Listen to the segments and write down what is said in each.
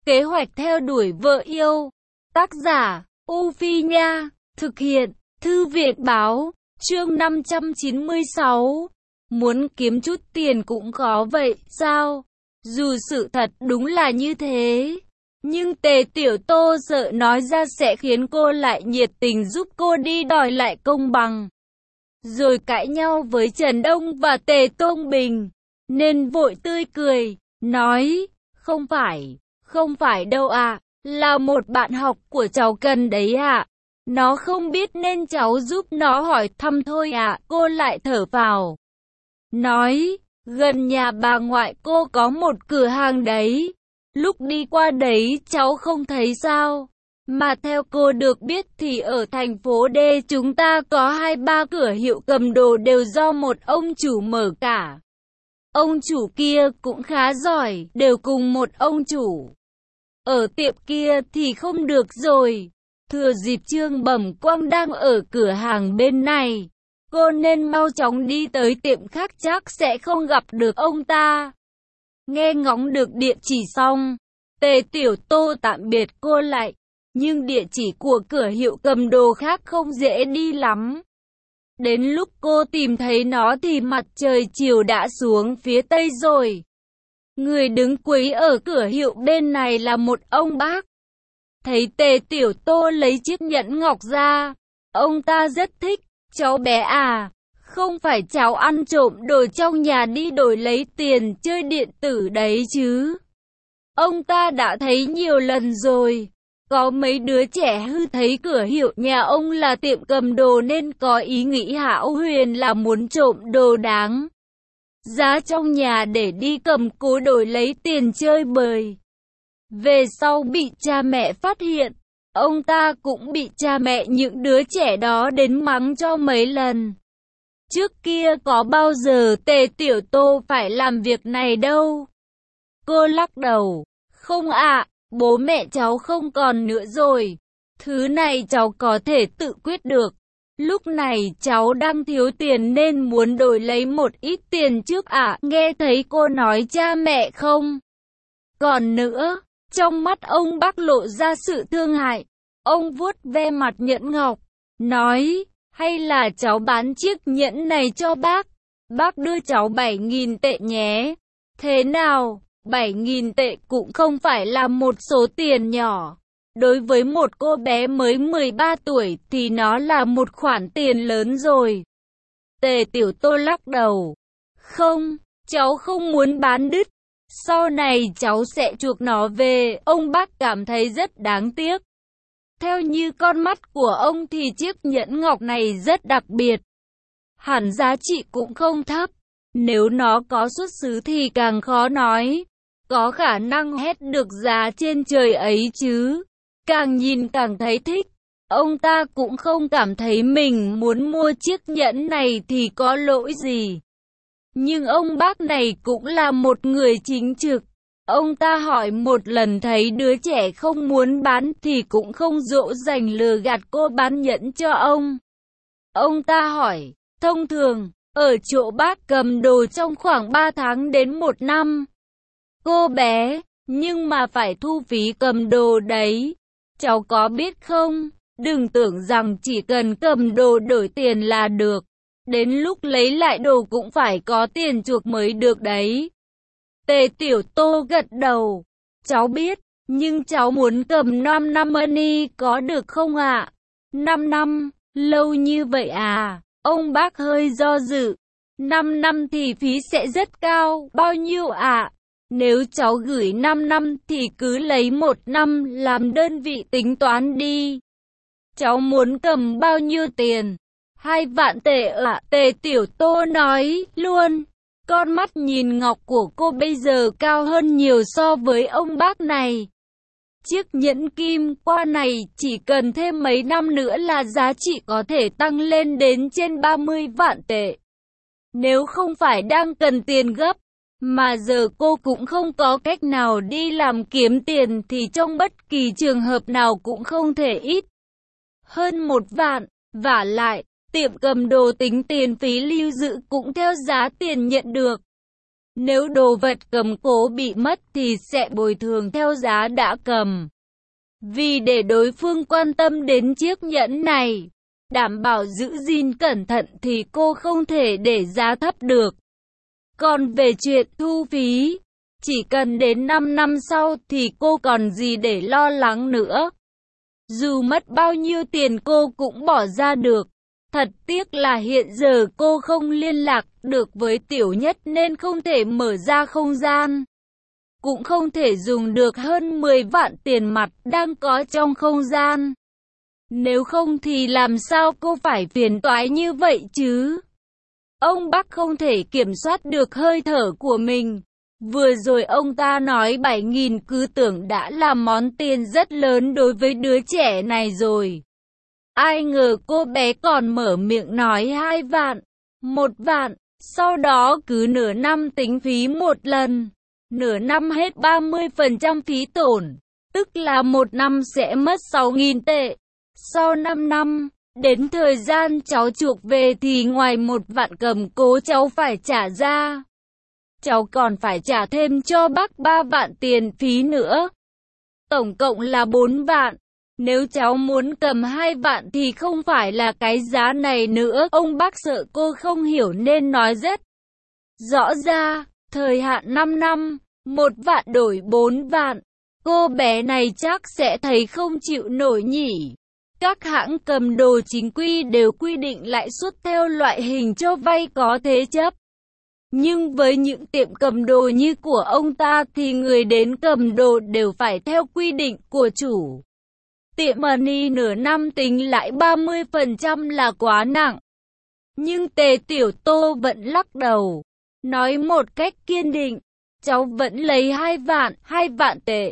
Kế hoạch theo đuổi vợ yêu. Tác giả, U Phi Nha. Thực hiện, Thư viện Báo. Chương 596. Muốn kiếm chút tiền cũng khó vậy, sao? Dù sự thật đúng là như thế, nhưng Tề Tiểu Tô sợ nói ra sẽ khiến cô lại nhiệt tình giúp cô đi đòi lại công bằng. Rồi cãi nhau với Trần Đông và Tề Tôn Bình, nên vội tươi cười, nói, không phải đâu ạ, là một bạn học của cháu cần đấy ạ. Nó không biết nên cháu giúp nó hỏi thăm thôi ạ. Cô lại thở phào, nói, gần nhà bà ngoại cô có một cửa hàng đấy. Lúc đi qua đấy cháu không thấy sao. Mà theo cô được biết thì ở thành phố D chúng ta có 2-3 cửa hiệu cầm đồ đều do một ông chủ mở cả. Ông chủ kia cũng khá giỏi, đều cùng một ông chủ. Ở tiệm kia thì không được rồi. Thừa dịp Trương Bẩm Quang đang ở cửa hàng bên này, cô nên mau chóng đi tới tiệm khác, chắc sẽ không gặp được ông ta. Nghe ngóng được địa chỉ xong, Tề Tiểu Tô tạm biệt cô lại. Nhưng địa chỉ của cửa hiệu cầm đồ khác không dễ đi lắm. Đến lúc cô tìm thấy nó thì mặt trời chiều đã xuống phía tây rồi. Người đứng quấy ở cửa hiệu bên này là một ông bác. Thấy Tề Tiểu Tô lấy chiếc nhẫn ngọc ra, ông ta rất thích. Cháu bé à, không phải cháu ăn trộm đồ trong nhà đi đổi lấy tiền chơi điện tử đấy chứ? Ông ta đã thấy nhiều lần rồi. Có mấy đứa trẻ hư thấy cửa hiệu nhà ông là tiệm cầm đồ nên có ý nghĩ hão huyền là muốn trộm đồ đáng giá trong nhà để đi cầm cố đổi lấy tiền chơi bời. Về sau bị cha mẹ phát hiện, ông ta cũng bị cha mẹ những đứa trẻ đó đến mắng cho mấy lần. Trước kia có bao giờ Tề Tiểu Tô phải làm việc này đâu. Cô lắc đầu, không ạ. Bố mẹ cháu không còn nữa rồi. Thứ này cháu có thể tự quyết được. Lúc này cháu đang thiếu tiền nên muốn đổi lấy một ít tiền trước ạ. Nghe thấy cô nói cha mẹ không? Còn nữa, trong mắt ông bác lộ ra sự thương hại. Ông vuốt ve mặt nhẫn ngọc, nói, hay là cháu bán chiếc nhẫn này cho bác. Bác đưa cháu 7.000 tệ nhé. Thế nào? 7.000 tệ cũng không phải là một số tiền nhỏ. Đối với một cô bé mới 13 tuổi thì nó là một khoản tiền lớn rồi. Tề Tiểu Tô lắc đầu. Không, cháu không muốn bán đứt. Sau này cháu sẽ chuộc nó về. Ông bác cảm thấy rất đáng tiếc. Theo như con mắt của ông thì chiếc nhẫn ngọc này rất đặc biệt. Hẳn giá trị cũng không thấp. Nếu nó có xuất xứ thì càng khó nói. Có khả năng hét được giá trên trời ấy chứ. Càng nhìn càng thấy thích. Ông ta cũng không cảm thấy mình muốn mua chiếc nhẫn này thì có lỗi gì. Nhưng ông bác này cũng là một người chính trực. Ông ta hỏi một lần thấy đứa trẻ không muốn bán thì cũng không dỗ dành lừa gạt cô bán nhẫn cho ông. Ông ta hỏi, thông thường, ở chỗ bác cầm đồ trong khoảng 3 tháng đến 1 năm. Cô bé, nhưng mà phải thu phí cầm đồ đấy. Cháu có biết không? Đừng tưởng rằng chỉ cần cầm đồ đổi tiền là được. Đến lúc lấy lại đồ cũng phải có tiền chuộc mới được đấy. Tề Tiểu Tô gật đầu. Cháu biết, nhưng cháu muốn cầm 5 năm money có được không ạ? 5 năm, lâu như vậy à? Ông bác hơi do dự. 5 năm thì phí sẽ rất cao, bao nhiêu ạ? Nếu cháu gửi 5 năm thì cứ lấy 1 năm làm đơn vị tính toán đi. Cháu muốn cầm bao nhiêu tiền? 2 vạn tệ ạ. Tề Tiểu Tô nói luôn. Con mắt nhìn ngọc của cô bây giờ cao hơn nhiều so với ông bác này. Chiếc nhẫn kim qua này chỉ cần thêm mấy năm nữa là giá trị có thể tăng lên đến trên 30 vạn tệ. Nếu không phải đang cần tiền gấp, mà giờ cô cũng không có cách nào đi làm kiếm tiền thì trong bất kỳ trường hợp nào cũng không thể ít hơn 1 vạn. Vả lại, tiệm cầm đồ tính tiền phí lưu giữ cũng theo giá tiền nhận được. Nếu đồ vật cầm cố bị mất thì sẽ bồi thường theo giá đã cầm. Vì để đối phương quan tâm đến chiếc nhẫn này, đảm bảo giữ gìn cẩn thận thì cô không thể để giá thấp được. Còn về chuyện thu phí, chỉ cần đến 5 năm sau thì cô còn gì để lo lắng nữa. Dù mất bao nhiêu tiền cô cũng bỏ ra được. Thật tiếc là hiện giờ cô không liên lạc được với Tiểu Nhất nên không thể mở ra không gian. Cũng không thể dùng được hơn 10 vạn tiền mặt đang có trong không gian. Nếu không thì làm sao cô phải phiền toái như vậy chứ? Ông Bắc không thể kiểm soát được hơi thở của mình. Vừa rồi ông ta nói 7.000 cứ tưởng đã là món tiền rất lớn đối với đứa trẻ này rồi. Ai ngờ cô bé còn mở miệng nói 2 vạn, 1 vạn, sau đó cứ nửa năm tính phí một lần. Nửa năm hết 30% phí tổn, tức là một năm sẽ mất 6.000 tệ. Sau 5 năm, đến thời gian cháu chuộc về thì ngoài 1 vạn cầm cố cháu phải trả ra. Cháu còn phải trả thêm cho bác 3 vạn tiền phí nữa. Tổng cộng là 4 vạn. Nếu cháu muốn cầm 2 vạn thì không phải là cái giá này nữa. Ông bác sợ cô không hiểu nên nói rất rõ ra, thời hạn 5 năm, 1 vạn đổi 4 vạn. Cô bé này chắc sẽ thấy không chịu nổi nhỉ. Các hãng cầm đồ chính quy đều quy định lãi suất theo loại hình cho vay có thế chấp. Nhưng với những tiệm cầm đồ như của ông ta thì người đến cầm đồ đều phải theo quy định của chủ tiệm. Money nửa năm tính lãi 30% là quá nặng. Nhưng Tề Tiểu Tô vẫn lắc đầu, nói một cách kiên định, cháu vẫn lấy 2 vạn tệ.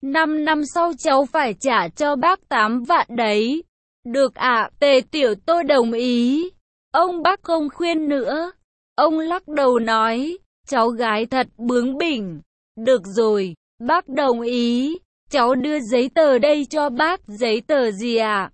5 năm sau cháu phải trả cho bác 8 vạn đấy. Được ạ, Tề Tiểu Tô đồng ý. Ông bác không khuyên nữa. Ông lắc đầu nói, cháu gái thật bướng bỉnh. Được rồi, bác đồng ý. Cháu đưa giấy tờ đây cho bác. Giấy tờ gì ạ?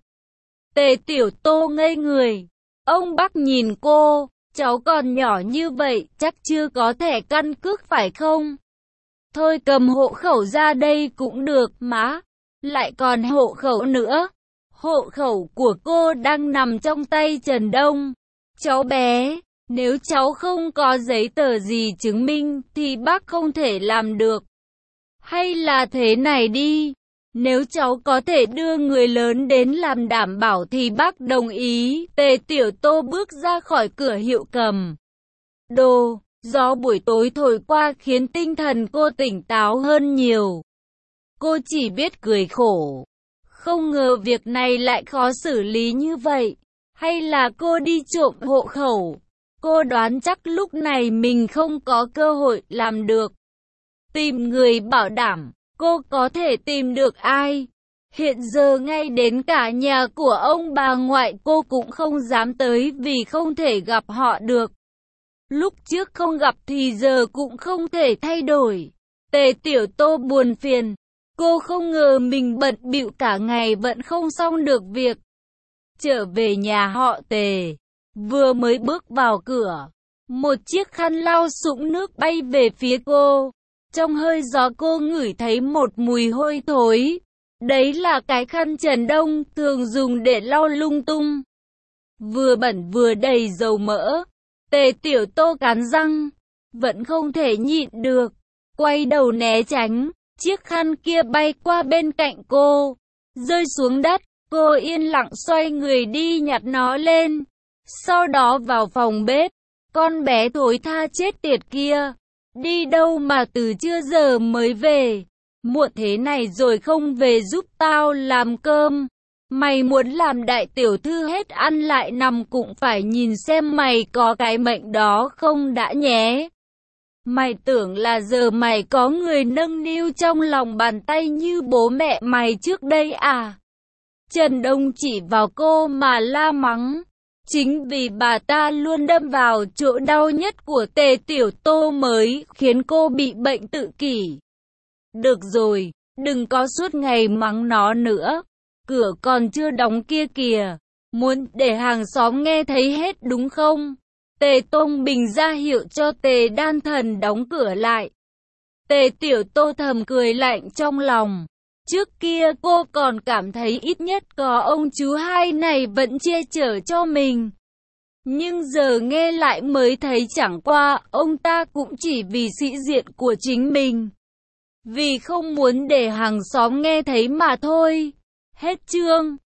Tề Tiểu Tô ngây người. Ông bác nhìn cô, cháu còn nhỏ như vậy, chắc chưa có thẻ căn cước phải không? Thôi cầm hộ khẩu ra đây cũng được má. Lại còn hộ khẩu nữa. Hộ khẩu của cô đang nằm trong tay Trần Đông. Cháu bé, nếu cháu không có giấy tờ gì chứng minh thì bác không thể làm được. Hay là thế này đi, nếu cháu có thể đưa người lớn đến làm đảm bảo thì bác đồng ý. Tề Tiểu Tô bước ra khỏi cửa hiệu cầm đồ. Gió buổi tối thổi qua khiến tinh thần cô tỉnh táo hơn nhiều. Cô chỉ biết cười khổ. Không ngờ việc này lại khó xử lý như vậy. Hay là cô đi trộm hộ khẩu? Cô đoán chắc lúc này mình không có cơ hội làm được. Tìm người bảo đảm, cô có thể tìm được ai? Hiện giờ ngay đến cả nhà của ông bà ngoại cô cũng không dám tới vì không thể gặp họ được. Lúc trước không gặp thì giờ cũng không thể thay đổi. Tề Tiểu Tô buồn phiền. Cô không ngờ mình bận bịu cả ngày vẫn không xong được việc. Trở về nhà họ Tề, vừa mới bước vào cửa, một chiếc khăn lau sũng nước bay về phía cô. Trong hơi gió cô ngửi thấy một mùi hôi thối. Đấy là cái khăn Trần Đông thường dùng để lau lung tung. Vừa bẩn vừa đầy dầu mỡ. Tề Tiểu Tô cắn răng, vẫn không thể nhịn được, quay đầu né tránh. Chiếc khăn kia bay qua bên cạnh cô, rơi xuống đất. Cô yên lặng xoay người đi nhặt nó lên. Sau đó vào phòng bếp. Con bé thối tha chết tiệt kia, đi đâu mà từ trưa giờ mới về? Muộn thế này rồi không về giúp tao làm cơm. Mày muốn làm đại tiểu thư hết ăn lại nằm cũng phải nhìn xem mày có cái mệnh đó không đã nhé. Mày tưởng là giờ mày có người nâng niu trong lòng bàn tay như bố mẹ mày trước đây à? Trần Đông chỉ vào cô mà la mắng. Chính vì bà ta luôn đâm vào chỗ đau nhất của Tề Tiểu Tô mới khiến cô bị bệnh tự kỷ. Được rồi, đừng có suốt ngày mắng nó nữa. Cửa còn chưa đóng kia kìa. Muốn để hàng xóm nghe thấy hết đúng không? Tề Tông Bình ra hiệu cho Tề Đan Thần đóng cửa lại. Tề Tiểu Tô thầm cười lạnh trong lòng. Trước kia cô còn cảm thấy ít nhất có ông chú hai này vẫn che chở cho mình. Nhưng giờ nghe lại mới thấy chẳng qua ông ta cũng chỉ vì sĩ diện của chính mình. Vì không muốn để hàng xóm nghe thấy mà thôi. Hết chương.